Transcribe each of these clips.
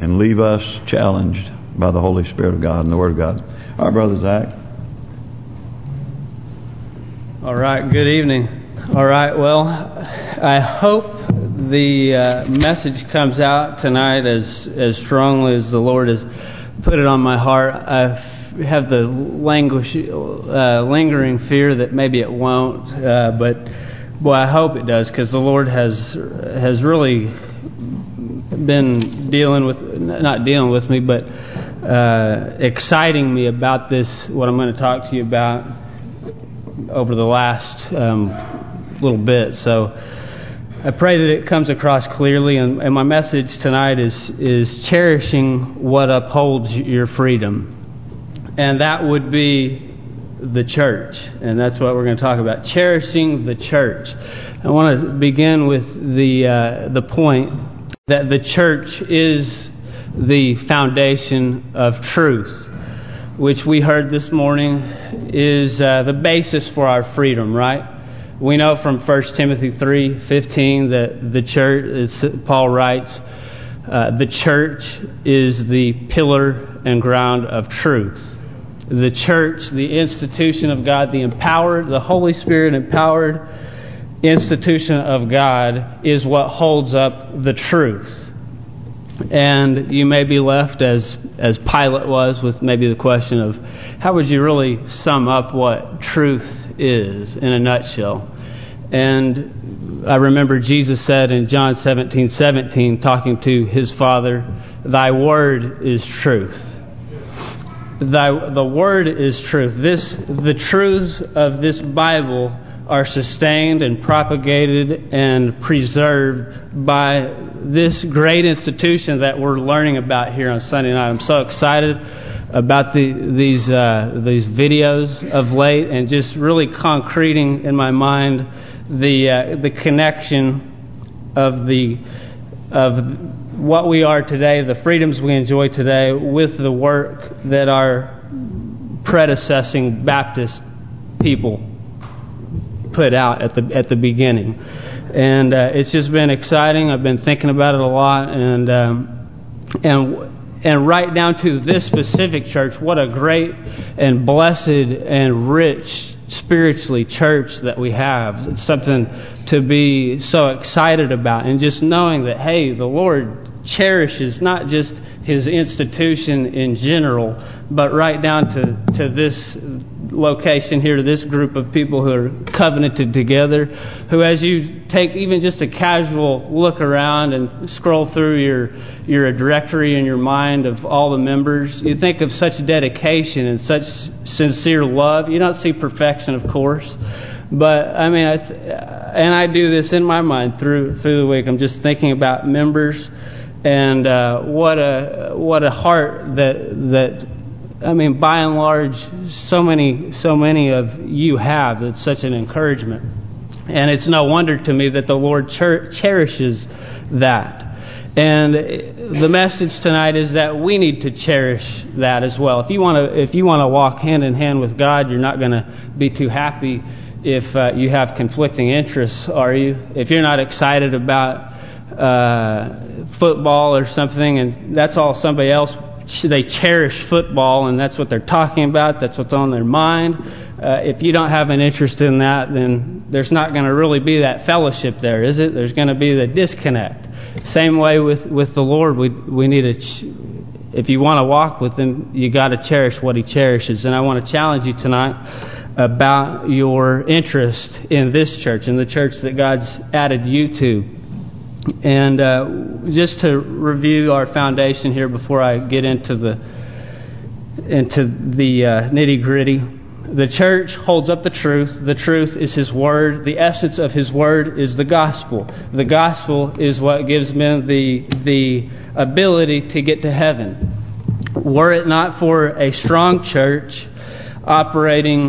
and leave us challenged by the Holy Spirit of God and the Word of God. All right, Brother Zach. All right, good evening. All right, well, I hope the message comes out tonight as strongly as the Lord has put it on my heart. I have the lingering fear that maybe it won't, but boy, I hope it does, because the Lord has really been exciting me about this, what I'm going to talk to you about over the last little bit. So I pray that it comes across clearly, and my message tonight is cherishing what upholds your freedom. And that would be the church. And that's what we're going to talk about, cherishing the church. I want to begin with the point that the church is the foundation of truth, which we heard this morning is the basis for our freedom, right? We know from 1 Timothy 3:15 that the church, Paul writes, the church is the pillar and ground of truth. The church, the institution of God, the Holy Spirit empowered institution of God is what holds up the truth. And you may be left as Pilate was with maybe the question of how would you really sum up what truth is in a nutshell. And I remember Jesus said in John 17:17, talking to his Father, "Thy word is truth." The word is truth. The truths of this Bible are sustained and propagated and preserved by this great institution that we're learning about here on Sunday night. I'm so excited about these videos of late, and just really concreting in my mind the connection of what we are today, the freedoms we enjoy today, with the work that our predecessing Baptist people put out at the beginning. And it's just been exciting. I've been thinking about it a lot, and right down to this specific church, what a great and blessed and rich spiritually church that we have. It's something to be so excited about, and just knowing that, hey, the Lord cherishes not just His institution in general, but right down to this location here, to this group of people who are covenanted together, who, as you take even just a casual look around and scroll through your directory in your mind of all the members, you think of such dedication and such sincere love. You don't see perfection, of course, but I mean, I do this in my mind through the week. I'm just thinking about members, and what a heart that I mean, by and large, so many of you have. It's such an encouragement. And it's no wonder to me that the Lord cherishes that. And the message tonight is that we need to cherish that as well. If you want to walk hand in hand with God, you're not going to be too happy if you have conflicting interests, are you? If you're not excited about football or something, and that's all somebody else, they cherish football, and that's what they're talking about. That's what's on their mind. If you don't have an interest in that, then there's not going to really be that fellowship there, is it? There's going to be the disconnect. Same way with the Lord. We need if you want to walk with Him, you got to cherish what He cherishes. And I want to challenge you tonight about your interest in this church, in the church that God's added you to. And just to review our foundation here before I get into the nitty-gritty. The church holds up the truth. The truth is His Word. The essence of His Word is the gospel. The gospel is what gives men the ability to get to heaven. Were it not for a strong church operating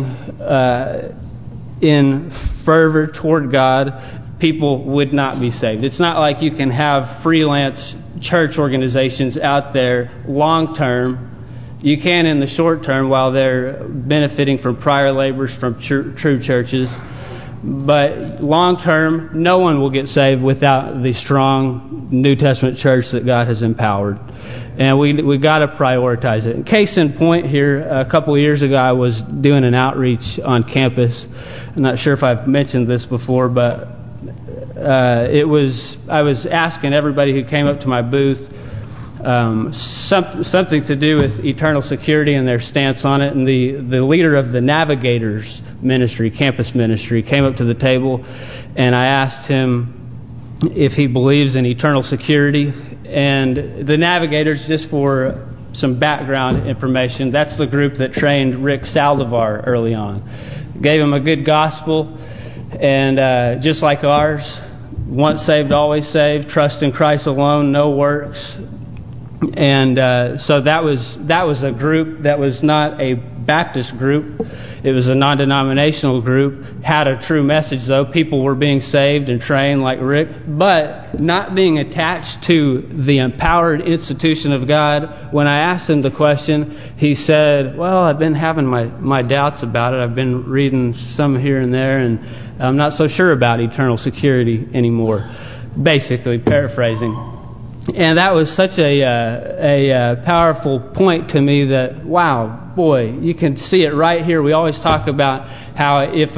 in fervor toward God, people would not be saved. It's not like you can have freelance church organizations out there long term. You can in the short term while they're benefiting from prior labors from true churches. But long term, no one will get saved without the strong New Testament church that God has empowered. And we got to prioritize it. Case in point here, a couple of years ago I was doing an outreach on campus. I'm not sure if I've mentioned this before, but I was asking everybody who came up to my booth something to do with eternal security and their stance on it. And the leader of the Navigators ministry, campus ministry, came up to the table, and I asked him if he believes in eternal security. And the Navigators, just for some background information, that's the group that trained Rick Saldivar early on. Gave him a good gospel, and just like ours, once saved, always saved, trust in Christ alone, no works. And so that was a group that was not a Baptist group. It was a non-denominational group. Had a true message, though. People were being saved and trained like Rick, but not being attached to the empowered institution of God. When I asked him the question, he said, well, I've been having my doubts about it. I've been reading some here and there, and I'm not so sure about eternal security anymore. Basically, paraphrasing. And that was such a powerful point to me that, wow, boy, you can see it right here. We always talk about how if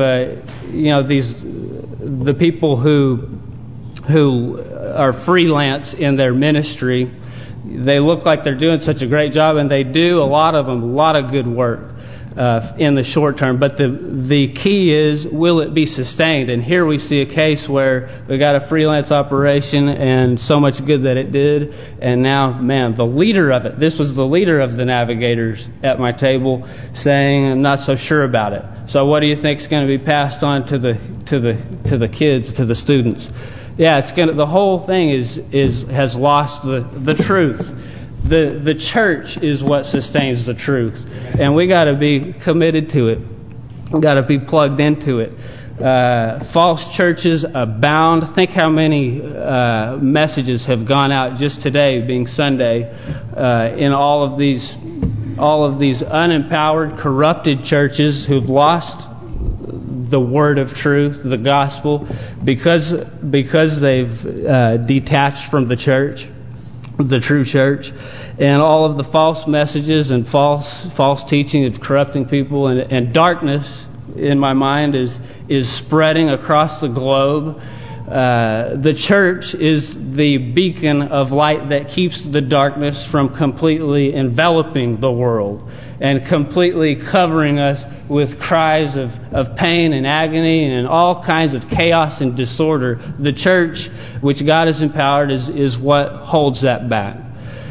the people who are freelance in their ministry, they look like they're doing such a great job, and they do, a lot of them, a lot of good work in the short term. But the key is, will it be sustained? And here we see a case where we got a freelance operation and so much good that it did. And now, man, the leader of it, this was the leader of the Navigators at my table, saying, I'm not so sure about it. So what do you think is going to be passed on to the kids, to the students? Yeah, it's going to, the whole thing has lost the truth. The church is what sustains the truth, and we got to be committed to it. We got to be plugged into it. False churches abound. Think how many messages have gone out just today, being Sunday, in all of these unempowered, corrupted churches who've lost the word of truth, the gospel, because they've detached from the church, the true church. And all of the false messages and false teaching of corrupting people, and darkness, in my mind, is spreading across the globe. The church is the beacon of light that keeps the darkness from completely enveloping the world and completely covering us with cries of pain and agony and all kinds of chaos and disorder. The church, which God has empowered, is what holds that back.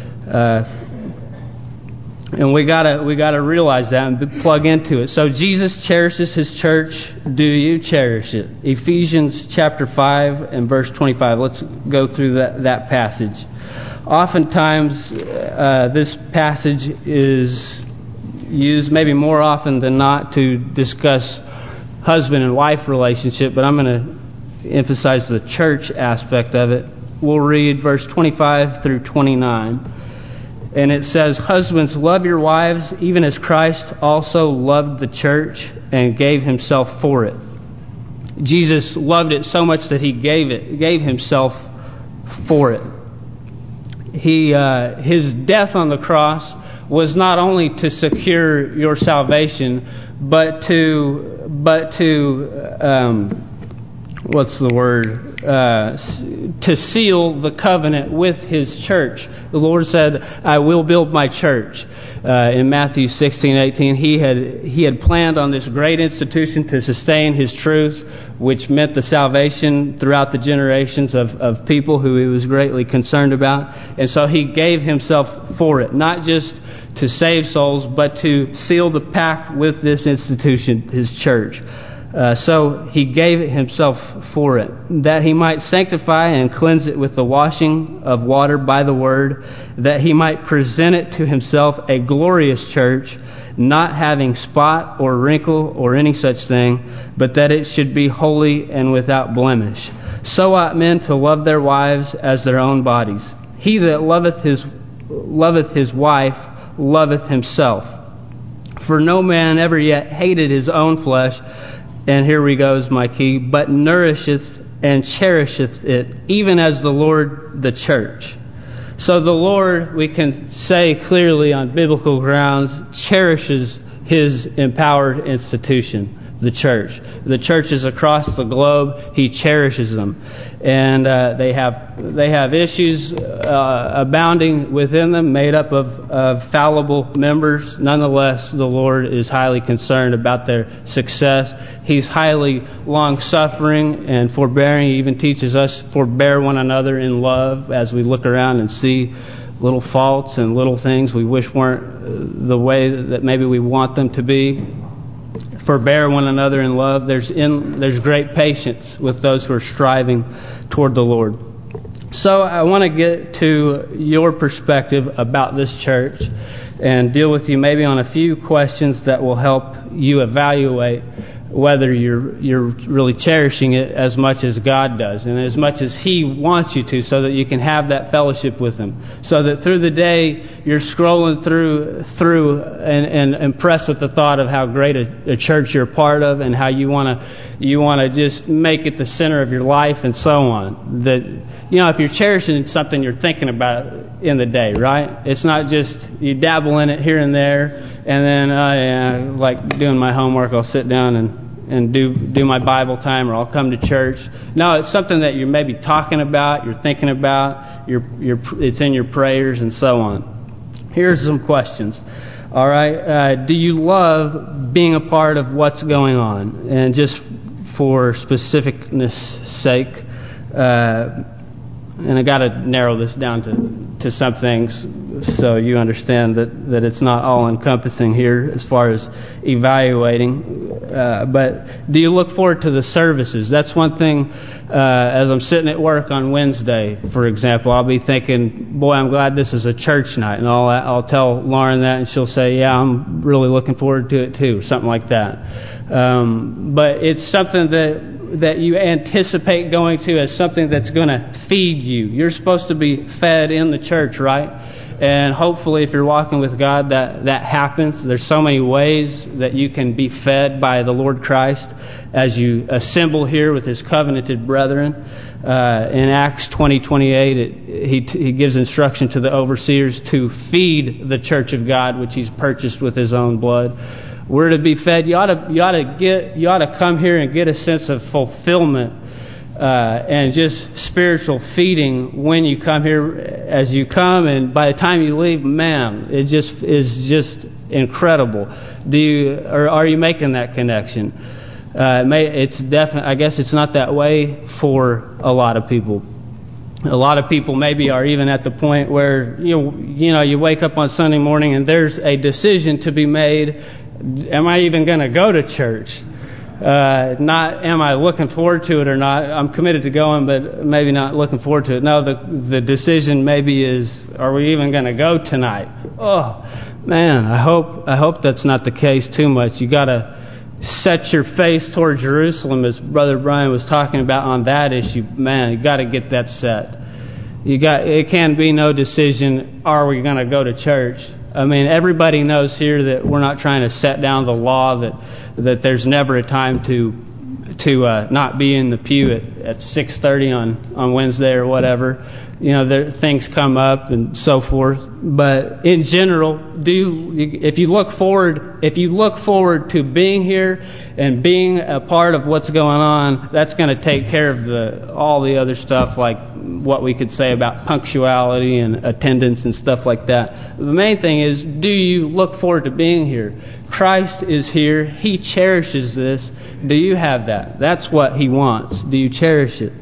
And we gotta realize that and plug into it. So Jesus cherishes His church. Do you cherish it? Ephesians chapter 5 and verse 25. Let's go through that passage. Oftentimes, this passage is used, maybe more often than not, to discuss husband and wife relationship, but I'm going to emphasize the church aspect of it. We'll read verse 25 through 29. And it says, husbands, love your wives, even as Christ also loved the church and gave Himself for it. Jesus loved it so much that He gave Himself for it. His death on the cross was not only to secure your salvation, but to seal the covenant with His church. The Lord said, I will build my church. In Matthew 16:18, He had planned on this great institution to sustain His truth, which meant the salvation throughout the generations of people who He was greatly concerned about. And so He gave Himself for it, not just to save souls, but to seal the pact with this institution, His church. So He gave Himself for it, that He might sanctify and cleanse it with the washing of water by the word, that He might present it to Himself a glorious church, not having spot or wrinkle or any such thing, but that it should be holy and without blemish. So ought men to love their wives as their own bodies. He that loveth his wife loveth himself. For no man ever yet hated his own flesh, and here we go is my key, but nourisheth and cherisheth it, even as the Lord the church. So the Lord, we can say clearly on biblical grounds, cherishes His empowered institution, the church. The churches across the globe, He cherishes them. And they have issues abounding within them, made up of fallible members. Nonetheless, the Lord is highly concerned about their success. He's highly long-suffering and forbearing. He even teaches us forbear one another in love as we look around and see little faults and little things we wish weren't the way that maybe we want them to be. Forbear one another in love. There's great patience with those who are striving toward the Lord. So I want to get to your perspective about this church and deal with you maybe on a few questions that will help you evaluate whether you're really cherishing it as much as God does and as much as He wants you to, so that you can have that fellowship with Him. So that through the day you're scrolling through and impressed with the thought of how great a church you're a part of and how you want to just make it the center of your life and so on. That, if you're cherishing something, you're thinking about it in the day, right? It's not just you dabble in it here and there. And then, like doing my homework, I'll sit down and do my Bible time, or I'll come to church. No, it's something that you're maybe talking about, you're thinking about, it's in your prayers and so on. Here's some questions. All right, do you love being a part of what's going on? And just for specificness' sake, and I got to narrow this down to some things so you understand that it's not all-encompassing here as far as evaluating. But do you look forward to the services? That's one thing. As I'm sitting at work on Wednesday, for example, I'll be thinking, boy, I'm glad this is a church night. And I'll tell Lauren that, and she'll say, yeah, I'm really looking forward to it too, something like that. But it's something that you anticipate going to as something that's going to feed you. You're supposed to be fed in the church, right? And hopefully if you're walking with God, that happens. There's so many ways that you can be fed by the Lord Christ as you assemble here with His covenanted brethren. In Acts 20:28, he gives instruction to the overseers to feed the church of God, which He's purchased with His own blood. We're to be fed. You ought to come here and get a sense of fulfillment and just spiritual feeding when you come here, as you come, and by the time you leave, man, it just is just incredible. Are you making that connection? It's definitely. I guess it's not that way for a lot of people. A lot of people maybe are even at the point where you wake up on Sunday morning and there's a decision to be made. Am I even going to go to church? Not am I looking forward to it or not. I'm committed to going, but maybe not looking forward to it. No, the decision maybe is, are we even going to go tonight? Oh, man, I hope that's not the case too much. You got to set your face toward Jerusalem, as Brother Brian was talking about on that issue. Man, you got to get that set. It can be no decision, are we going to go to church? I mean, everybody knows here that we're not trying to set down the law that there's never a time to not be in the pew at 6:30 on Wednesday or whatever. Things come up and so forth. But in general, if you look forward to being here and being a part of what's going on, that's going to take care of all the other stuff, like what we could say about punctuality and attendance and stuff like that. The main thing is, do you look forward to being here? Christ is here. He cherishes this. Do you have that? That's what He wants. Do you cherish it?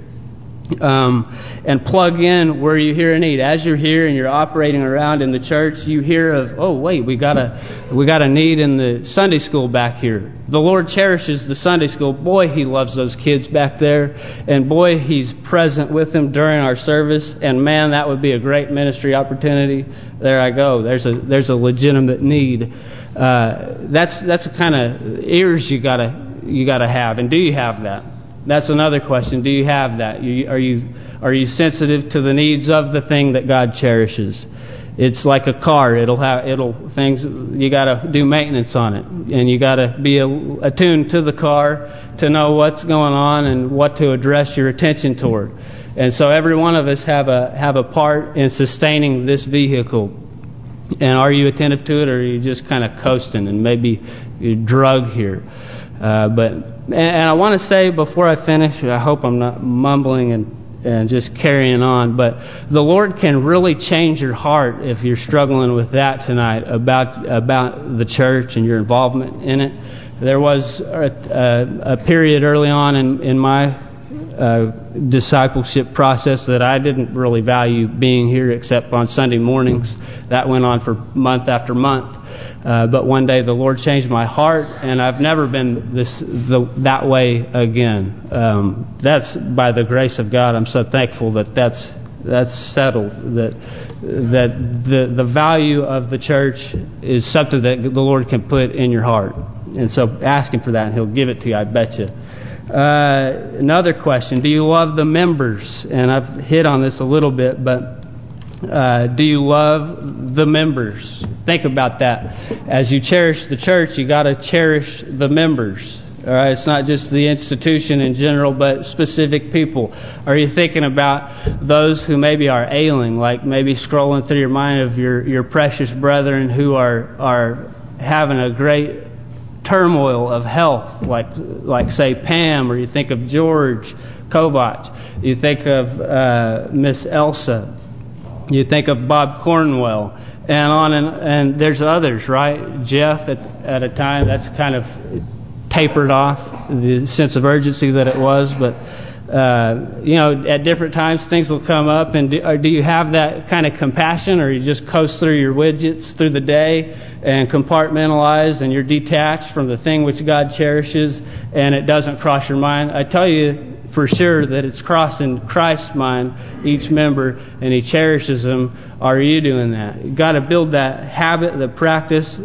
And plug in where you hear a need. As you're here and you're operating around in the church, you hear of, oh wait, we got a need in the Sunday school back here. The Lord cherishes the Sunday school. Boy, He loves those kids back there, and boy, He's present with them during our service. And man, that would be a great ministry opportunity. There I go. There's a legitimate need. That's the kind of ears you gotta have. And do you have that? That's another question. Do you have that? Are you sensitive to the needs of the thing that God cherishes? It's like a car. Things you got to do maintenance on it, and you got to be attuned to the car to know what's going on and what to address your attention toward. And so every one of us have a part in sustaining this vehicle. And are you attentive to it, or are you just kind of coasting and maybe you're drug here? And I want to say before I finish, I hope I'm not mumbling and just carrying on, but the Lord can really change your heart if you're struggling with that tonight about the church and your involvement in it. There was a period early on in my discipleship process that I didn't really value being here except on Sunday mornings. That went on for month after month. But one day the Lord changed my heart, and I've never been that way again. That's by the grace of God. I'm so thankful that's settled. That the value of the church is something that the Lord can put in your heart. And so ask Him for that, and He'll give it to you, I bet you. Another question: do you love the members? And I've hit on this a little bit, but do you love the members? Think about that. As you cherish the church, you got to cherish the members. All right, it's not just the institution in general, but specific people. Are you thinking about those who maybe are ailing, like maybe scrolling through your mind of your precious brethren who are having a great turmoil of health, like say Pam, or you think of George Kovach, you think of Miss Elsa, you think of Bob Cornwell, and on and there's others, right? Jeff at a time that's kind of tapered off the sense of urgency that it was, but at different times things will come up, and do you have that kind of compassion, or you just coast through your widgets through the day and compartmentalize, and you're detached from the thing which God cherishes, and it doesn't cross your mind? I tell you for sure that it's crossing Christ's mind, each member, and He cherishes them. Are you doing that? You've got to build that habit, the practice,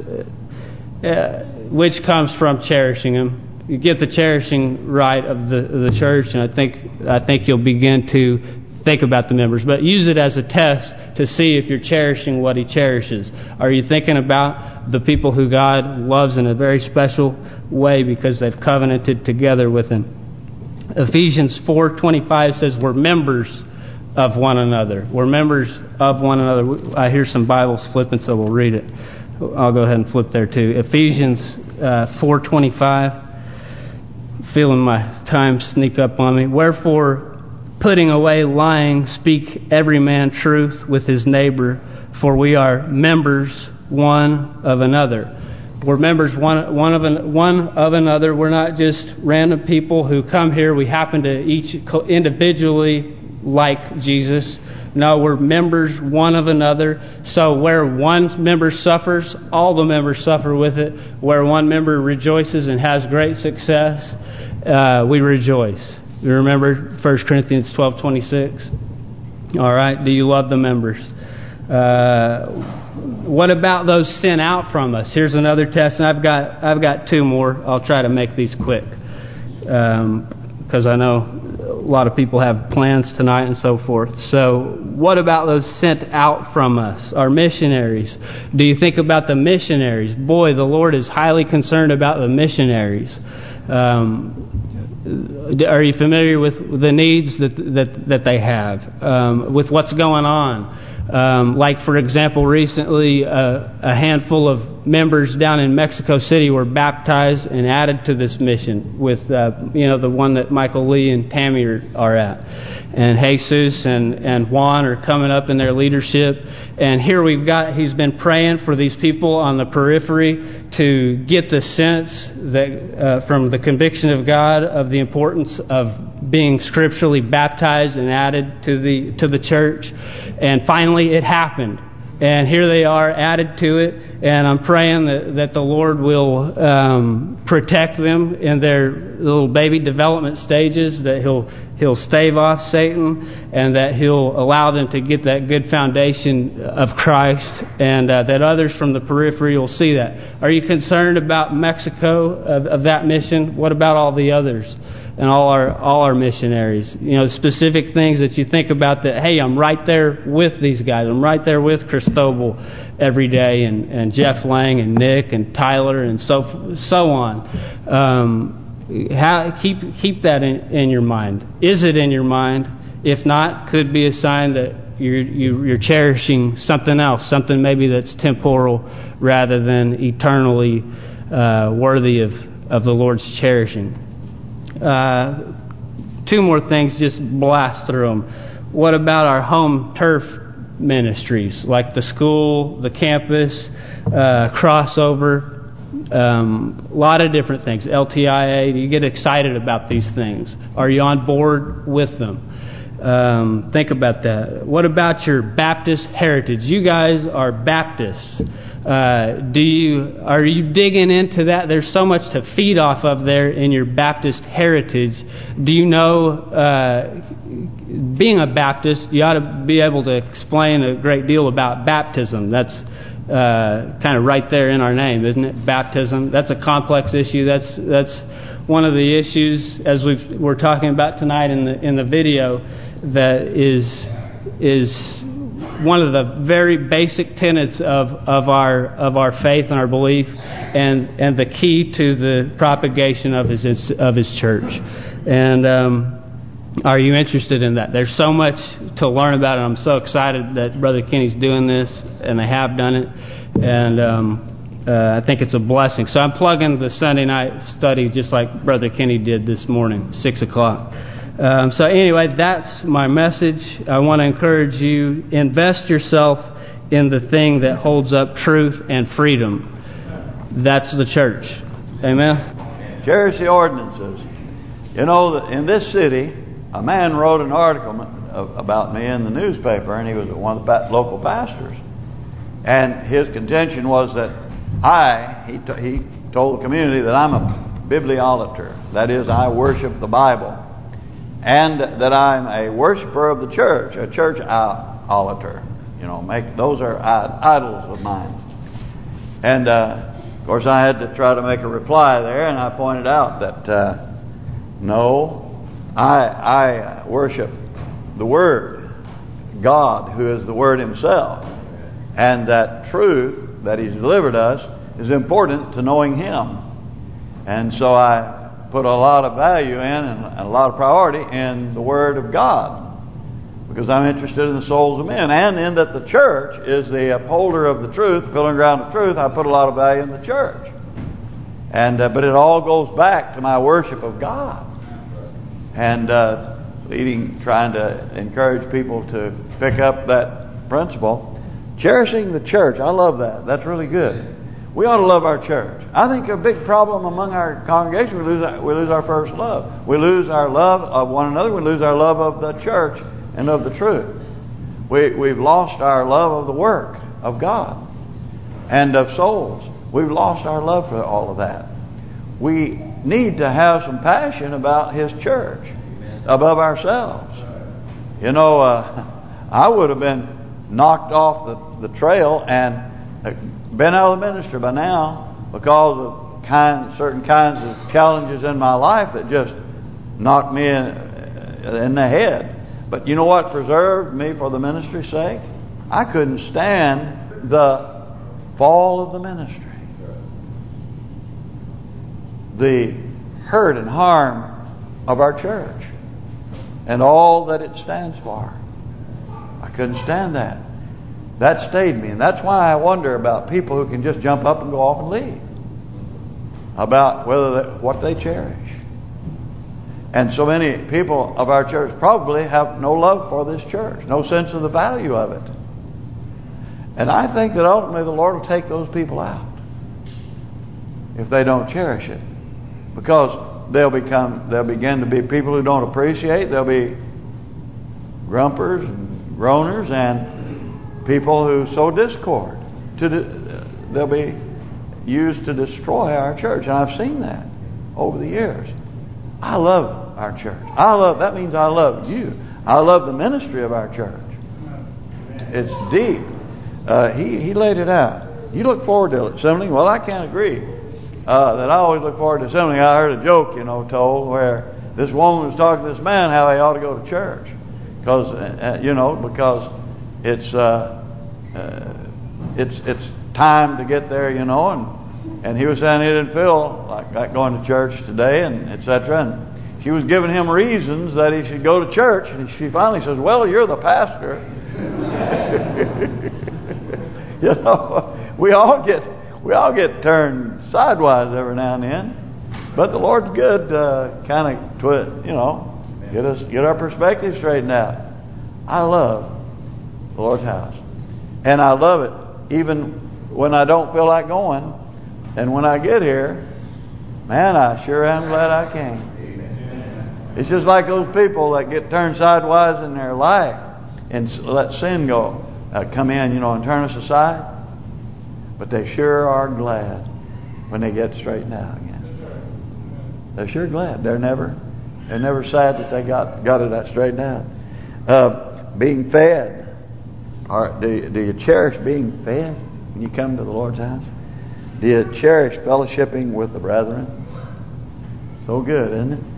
which comes from cherishing them. You get the cherishing right of the church, and I think you'll begin to think about the members. But use it as a test to see if you're cherishing what He cherishes. Are you thinking about the people who God loves in a very special way because they've covenanted together with Him? Ephesians 4:25 says we're members of one another. We're members of one another. I hear some Bibles flipping, so we'll read it. I'll go ahead and flip there too. Ephesians 4:25. Feeling my time sneak up on me. Wherefore, putting away lying, speak every man truth with his neighbor, for we are members one of another. We're members one of another. We're not just random people who come here. We happen to each individually like Jesus. No, we're members one of another. So where one member suffers, all the members suffer with it. Where one member rejoices and has great success, we rejoice. You remember 1 Corinthians 12:26? All right. Do you love the members? What about those sent out from us? Here's another test, and I've got two more. I'll try to make these quick because I know a lot of people have plans tonight and so forth. So what about those sent out from us, our missionaries? Do you think about the missionaries? Boy, the Lord is highly concerned about the missionaries. Are you familiar with the needs that they have, with what's going on? Like, for example, recently a handful of members down in Mexico City were baptized and added to this mission with, the one that Michael Lee and Tammy are at. And Jesus and Juan are coming up in their leadership. And here he's been praying for these people on the periphery to get the sense that from the conviction of God of the importance of being scripturally baptized and added to the church. And finally it happened. And here they are added to it. And I'm praying that the Lord will protect them in their little baby development stages, that He'll stave off Satan, and that He'll allow them to get that good foundation of Christ, and that others from the periphery will see that. Are you concerned about Mexico, of that mission? What about all the others? and all our missionaries. You know, specific things that you think about that, hey, I'm right there with these guys. I'm right there with Cristobal every day, and Jeff Lang and Nick and Tyler and so on. Keep that in your mind. Is it in your mind? If not, could be a sign that you're cherishing something else, something maybe that's temporal rather than eternally worthy of the Lord's cherishing. 2 more things, just blast through them. What about our home turf ministries, like the school, the campus, crossover, a lot of different things, LTIA? Do you get excited about these things? Are you on board with them? Think about that. What about your Baptist heritage? You guys are Baptists. Are you digging into that? There's so much to feed off of there in your Baptist heritage. Do you know, being a Baptist, you ought to be able to explain a great deal about baptism. That's kind of right there in our name, isn't it? Baptism. That's a complex issue. That's one of the issues, as we're talking about tonight in the video, that is one of the very basic tenets of our faith and our belief, and the key to the propagation of his church. And are you interested in that? There's so much to learn about it. I'm so excited that Brother Kenny's doing this, and they have done it, and I think it's a blessing. So I'm plugging the Sunday night study just like Brother Kenny did this morning, 6 o'clock. So anyway, that's my message. I want to encourage you, invest yourself in the thing that holds up truth and freedom. That's the church. Amen? Cherish the ordinances. You know, in this city, a man wrote an article about me in the newspaper, and he was one of the local pastors. And his contention was that he told the community that I'm a bibliolater. That is, I worship the Bible. And that I'm a worshiper of the church, a church idolater. You know, those are idols of mine. And of course, I had to try to make a reply there, and I pointed out that no, I worship the Word, God, who is the Word Himself, and that truth that He's delivered us is important to knowing Him. And so I put a lot of value in and a lot of priority in the Word of God, because I'm interested in the souls of men, and in that the church is the upholder of the truth, the pillar and ground of truth. I put a lot of value in the church, and but it all goes back to my worship of God, and trying to encourage people to pick up that principle, cherishing the church. I love that. That's really good. We ought to love our church. I think a big problem among our congregation, we lose our first love. We lose our love of one another. We lose our love of the church and of the truth. We've lost our love of the work of God and of souls. We've lost our love for all of that. We need to have some passion about His church above ourselves. You know, I would have been knocked off the trail and been out of the ministry by now because of certain kinds of challenges in my life that just knocked me in the head. But you know what preserved me for the ministry's sake? I couldn't stand the fall of the ministry, the hurt and harm of our church and all that it stands for. I couldn't stand that. That stayed me, and that's why I wonder about people who can just jump up and go off and leave, about what they cherish. And so many people of our church probably have no love for this church, no sense of the value of it. And I think that ultimately the Lord will take those people out if they don't cherish it, because they'll begin to be people who don't appreciate. They'll be grumpers and groaners and people who sow discord. They'll be used to destroy our church, and I've seen that over the years. I love our church. That means I love you. I love the ministry of our church. It's deep. He laid it out. You look forward to assembling. Well, I can't agree that I always look forward to assembling. I heard a joke, told where this woman was talking to this man how he ought to go to church, because because it's time to get there, and he was saying he didn't feel like going to church today, and etc. And she was giving him reasons that he should go to church, and she finally says, "Well, you're the pastor." We all get turned sidewise every now and then, but the Lord's good, kind of get our perspective straightened out. I love the Lord's house, and I love it even when I don't feel like going. And when I get here, man, I sure am glad I came. It's just like those people that get turned sidewise in their life and let sin come in, and turn us aside. But they sure are glad when they get straightened out again. They're sure glad. They're never sad that they got it that straightened out. Being fed. Do you cherish being fed when you come to the Lord's house? Do you cherish fellowshipping with the brethren? So good, isn't it?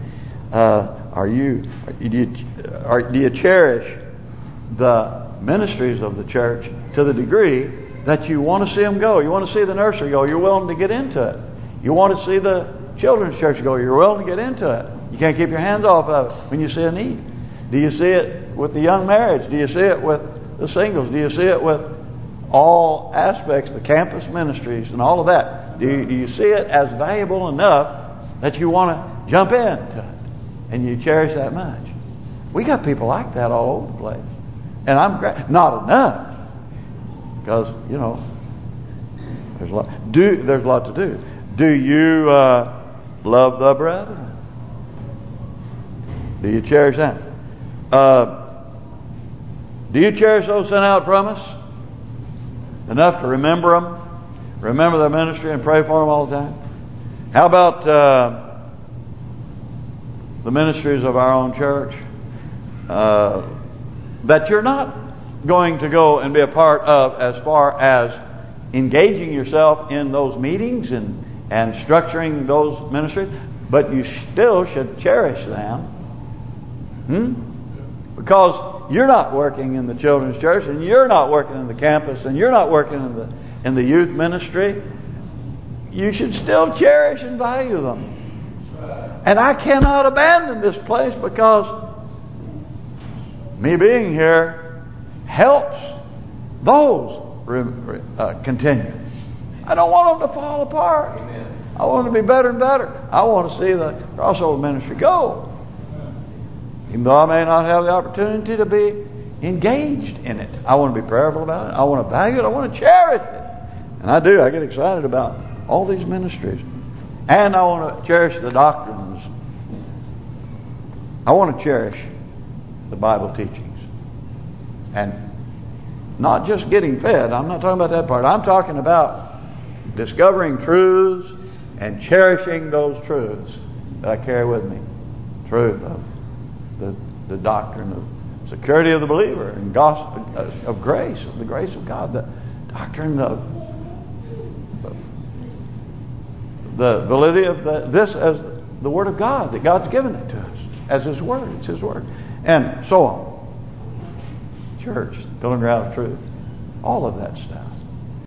Do you cherish the ministries of the church to the degree that you want to see them go? You want to see the nursery go, you're willing to get into it. You want to see the children's church go, you're willing to get into it. You can't keep your hands off of it when you see a need. Do you see it with the young marriage? Do you see it with the singles? Do you see it with all aspects, the campus ministries and all of that? Do you see it as valuable enough that you want to jump into it and you cherish that much? We got people like that all over the place, and I'm not enough, because there's a lot. There's a lot to do. Do you love the brethren? Do you cherish that? Do you cherish those sent out from us enough to remember them, remember their ministry, and pray for them all the time? How about the ministries of our own church that you're not going to go and be a part of, as far as engaging yourself in those meetings and structuring those ministries, but you still should cherish them? Because you're not working in the children's church, and you're not working in the campus, and you're not working in the youth ministry. You should still cherish and value them. And I cannot abandon this place, because me being here helps those continue. I don't want them to fall apart. I want them to be better and better. I want to see the crossover ministry go. Even though I may not have the opportunity to be engaged in it, I want to be prayerful about it. I want to value it. I want to cherish it. And I do. I get excited about all these ministries. And I want to cherish the doctrines. I want to cherish the Bible teachings. And not just getting fed. I'm not talking about that part. I'm talking about discovering truths and cherishing those truths that I carry with me. Truth of the doctrine of security of the believer, and gospel of grace, of the grace of God, the doctrine of the validity of this as the Word of God, that God's given it to us as His Word. It's His Word, and so on. Church, building ground of truth, all of that stuff.